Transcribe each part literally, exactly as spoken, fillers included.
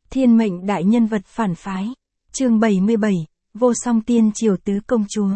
Thiên mệnh đại nhân vật phản phái. Chương bảy mươi bảy, Vô Song Tiên Triều Tứ Công Chúa.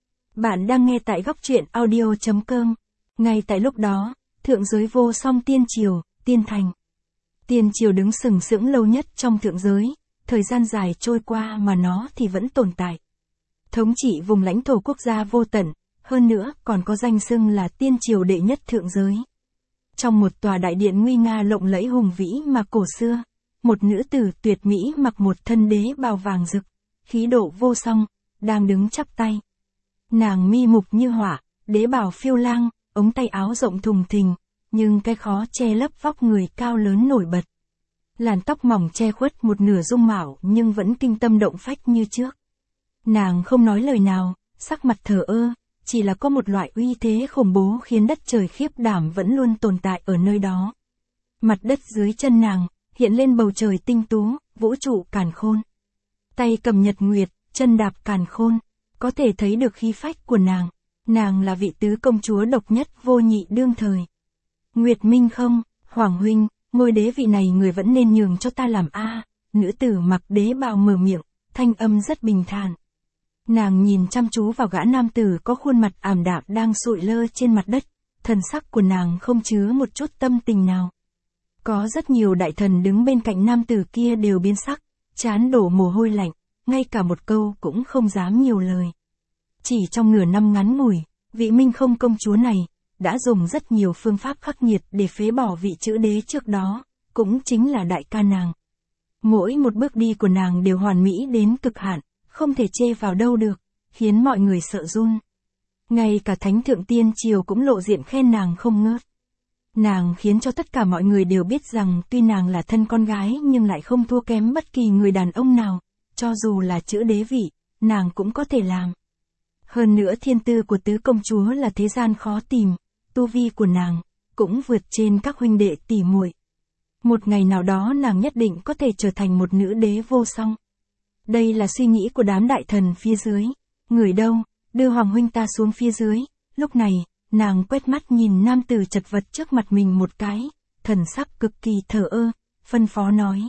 Bạn đang nghe tại góc truyện audio chấm com. Ngay tại lúc đó, thượng giới Vô Song Tiên Triều, Tiên Thành. Tiên Triều đứng sừng sững lâu nhất trong thượng giới, thời gian dài trôi qua mà nó thì vẫn tồn tại. Thống trị vùng lãnh thổ quốc gia vô tận, hơn nữa còn có danh xưng là Tiên Triều đệ nhất thượng giới. Trong một tòa đại điện nguy nga lộng lẫy hùng vĩ mà cổ xưa, một nữ tử tuyệt mỹ mặc một thân đế bào vàng rực, khí độ vô song, đang đứng chắp tay. Nàng mi mục như hỏa, đế bào phiêu lang, ống tay áo rộng thùng thình, nhưng cái khó che lấp vóc người cao lớn nổi bật. Làn tóc mỏng che khuất một nửa dung mạo nhưng vẫn kinh tâm động phách như trước. Nàng không nói lời nào, sắc mặt thờ ơ, chỉ là có một loại uy thế khủng bố khiến đất trời khiếp đảm vẫn luôn tồn tại ở nơi đó. Mặt đất dưới chân nàng, hiện lên bầu trời tinh tú, vũ trụ càn khôn. Tay cầm nhật nguyệt, chân đạp càn khôn, có thể thấy được khí phách của nàng. Nàng là vị tứ công chúa độc nhất vô nhị đương thời. Nguyệt Minh không, Hoàng huynh, ngôi đế vị này người vẫn nên nhường cho ta làm a. Nữ tử mặc đế bào mở miệng, thanh âm rất bình thản. Nàng nhìn chăm chú vào gã nam tử có khuôn mặt ảm đạm đang sụi lơ trên mặt đất, thần sắc của nàng không chứa một chút tâm tình nào. Có rất nhiều đại thần đứng bên cạnh nam tử kia đều biến sắc, trán đổ mồ hôi lạnh, ngay cả một câu cũng không dám nhiều lời. Chỉ trong nửa năm ngắn ngủi, vị Minh không công chúa này đã dùng rất nhiều phương pháp khắc nghiệt để phế bỏ vị chữ đế trước đó, cũng chính là đại ca nàng. Mỗi một bước đi của nàng đều hoàn mỹ đến cực hạn, không thể chê vào đâu được, khiến mọi người sợ run. Ngay cả Thánh Thượng Tiên Triều cũng lộ diện khen nàng không ngớt. Nàng khiến cho tất cả mọi người đều biết rằng tuy nàng là thân con gái nhưng lại không thua kém bất kỳ người đàn ông nào, cho dù là chữ đế vị, nàng cũng có thể làm. Hơn nữa thiên tư của tứ công chúa là thế gian khó tìm, tu vi của nàng cũng vượt trên các huynh đệ tỷ muội. Một ngày nào đó nàng nhất định có thể trở thành một nữ đế vô song. Đây là suy nghĩ của đám đại thần phía dưới. Người đâu, đưa Hoàng huynh ta xuống phía dưới. Lúc này, nàng quét mắt nhìn nam tử chật vật trước mặt mình một cái, thần sắc cực kỳ thờ ơ, phân phó nói.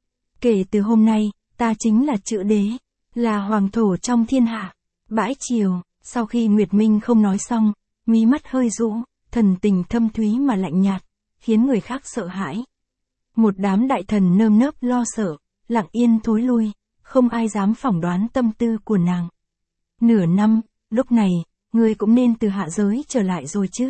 Kể từ hôm nay, ta chính là chữ đế, là hoàng thổ trong thiên hạ. Bãi triều, sau khi Nguyệt Minh không nói xong, mí mắt hơi rũ, thần tình thâm thúy mà lạnh nhạt, khiến người khác sợ hãi. Một đám đại thần nơm nớp lo sợ, lặng yên thối lui, không ai dám phỏng đoán tâm tư của nàng. Nửa năm, lúc này, ngươi cũng nên từ hạ giới trở lại rồi chứ.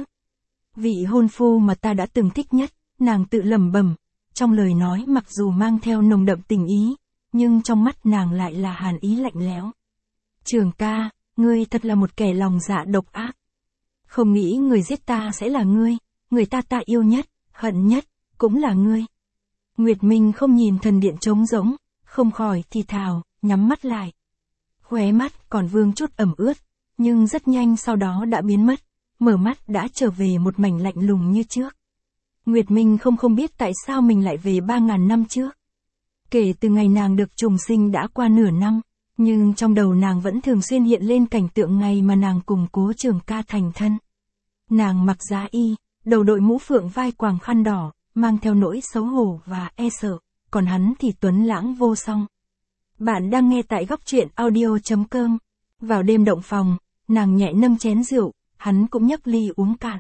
Vị hôn phu mà ta đã từng thích nhất, nàng tự lẩm bẩm, trong lời nói mặc dù mang theo nồng đậm tình ý, nhưng trong mắt nàng lại là hàn ý lạnh lẽo. Trường ca, ngươi thật là một kẻ lòng dạ độc ác. Không nghĩ người giết ta sẽ là ngươi, người ta ta yêu nhất, hận nhất, cũng là ngươi. Nguyệt Minh không nhìn thần điện trống rỗng, không khỏi thì thào, nhắm mắt lại. Khóe mắt còn vương chút ẩm ướt, nhưng rất nhanh sau đó đã biến mất, mở mắt đã trở về một mảnh lạnh lùng như trước. Nguyệt Minh không không biết tại sao mình lại về ba ngàn năm trước. Kể từ ngày nàng được trùng sinh đã qua nửa năm, nhưng trong đầu nàng vẫn thường xuyên hiện lên cảnh tượng ngày mà nàng cùng Cố Trường ca thành thân. Nàng mặc giá y, đầu đội mũ phượng vai quàng khăn đỏ, mang theo nỗi xấu hổ và e sợ, còn hắn thì tuấn lãng vô song. Bạn đang nghe tại góc truyện audio chấm com. Vào đêm động phòng, nàng nhẹ nâng chén rượu, hắn cũng nhấc ly uống cạn.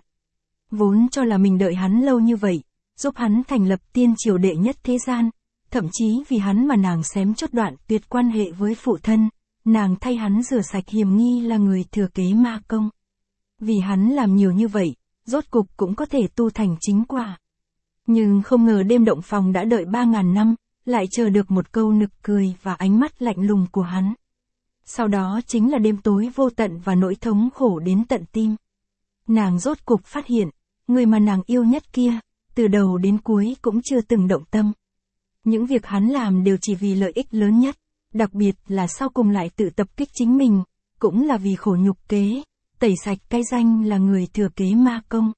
Vốn cho là mình đợi hắn lâu như vậy, giúp hắn thành lập tiên triều đệ nhất thế gian, thậm chí vì hắn mà nàng xém chốt đoạn tuyệt quan hệ với phụ thân, nàng thay hắn rửa sạch hiềm nghi là người thừa kế ma công. Vì hắn làm nhiều như vậy, rốt cục cũng có thể tu thành chính quả. Nhưng không ngờ đêm động phòng đã đợi ba ngàn năm, lại chờ được một câu nực cười và ánh mắt lạnh lùng của hắn. Sau đó chính là đêm tối vô tận và nỗi thống khổ đến tận tim. Nàng rốt cục phát hiện, người mà nàng yêu nhất kia, từ đầu đến cuối cũng chưa từng động tâm. Những việc hắn làm đều chỉ vì lợi ích lớn nhất, đặc biệt là sau cùng lại tự tập kích chính mình, cũng là vì khổ nhục kế, tẩy sạch cái danh là người thừa kế ma công.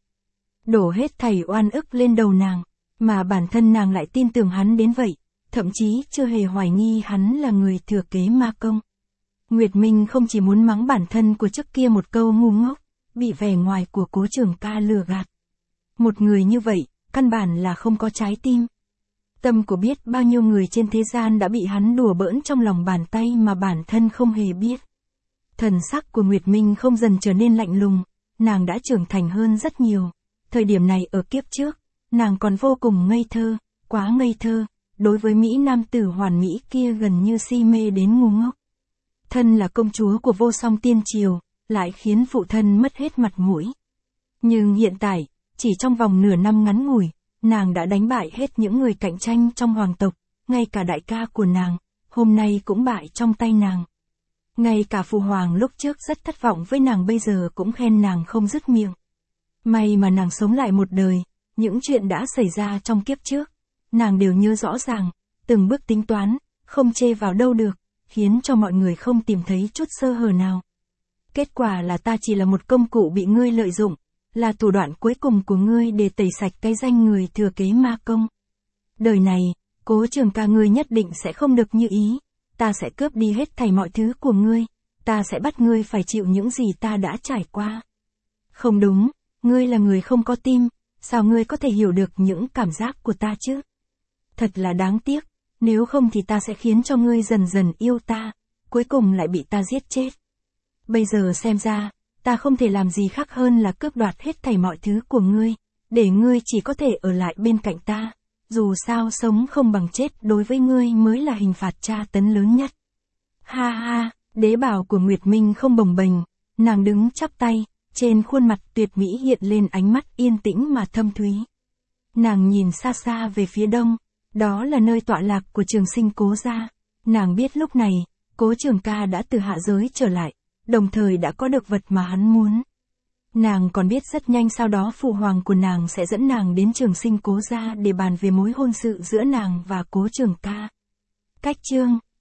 Đổ hết thảy oan ức lên đầu nàng, mà bản thân nàng lại tin tưởng hắn đến vậy, thậm chí chưa hề hoài nghi hắn là người thừa kế ma công. Nguyệt Minh không chỉ muốn mắng bản thân của trước kia một câu ngu ngốc, bị vẻ ngoài của Cố Trường ca lừa gạt. Một người như vậy, căn bản là không có trái tim. Tâm của biết bao nhiêu người trên thế gian đã bị hắn đùa bỡn trong lòng bàn tay mà bản thân không hề biết. Thần sắc của Nguyệt Minh không dần trở nên lạnh lùng, nàng đã trưởng thành hơn rất nhiều. Thời điểm này ở kiếp trước, nàng còn vô cùng ngây thơ, quá ngây thơ, đối với Mỹ nam tử hoàn mỹ kia gần như si mê đến ngu ngốc. Thân là công chúa của vô song tiên triều, lại khiến phụ thân mất hết mặt mũi. Nhưng hiện tại, chỉ trong vòng nửa năm ngắn ngủi, nàng đã đánh bại hết những người cạnh tranh trong hoàng tộc, ngay cả đại ca của nàng, hôm nay cũng bại trong tay nàng. Ngay cả phụ hoàng lúc trước rất thất vọng với nàng bây giờ cũng khen nàng không dứt miệng. May mà nàng sống lại một đời, những chuyện đã xảy ra trong kiếp trước, nàng đều nhớ rõ ràng, từng bước tính toán, không chê vào đâu được, khiến cho mọi người không tìm thấy chút sơ hở nào. Kết quả là ta chỉ là một công cụ bị ngươi lợi dụng, là thủ đoạn cuối cùng của ngươi để tẩy sạch cái danh người thừa kế ma công. Đời này, Cố Trường Ca ngươi nhất định sẽ không được như ý, ta sẽ cướp đi hết thảy mọi thứ của ngươi, ta sẽ bắt ngươi phải chịu những gì ta đã trải qua. Không đúng, ngươi là người không có tim, sao ngươi có thể hiểu được những cảm giác của ta chứ? Thật là đáng tiếc, nếu không thì ta sẽ khiến cho ngươi dần dần yêu ta, cuối cùng lại bị ta giết chết. Bây giờ xem ra, ta không thể làm gì khác hơn là cướp đoạt hết thảy mọi thứ của ngươi, để ngươi chỉ có thể ở lại bên cạnh ta. Dù sao sống không bằng chết đối với ngươi mới là hình phạt tra tấn lớn nhất. Ha ha, đế bào của Nguyệt Minh không bồng bềnh, nàng đứng chắp tay, trên khuôn mặt tuyệt mỹ hiện lên ánh mắt yên tĩnh mà thâm thúy. Nàng nhìn xa xa về phía đông, đó là nơi tọa lạc của Trường Sinh Cố gia. Nàng biết lúc này, Cố Trường Ca đã từ hạ giới trở lại, đồng thời đã có được vật mà hắn muốn. Nàng còn biết rất nhanh sau đó phụ hoàng của nàng sẽ dẫn nàng đến Trường Sinh Cố gia để bàn về mối hôn sự giữa nàng và Cố Trường Ca. Cách chương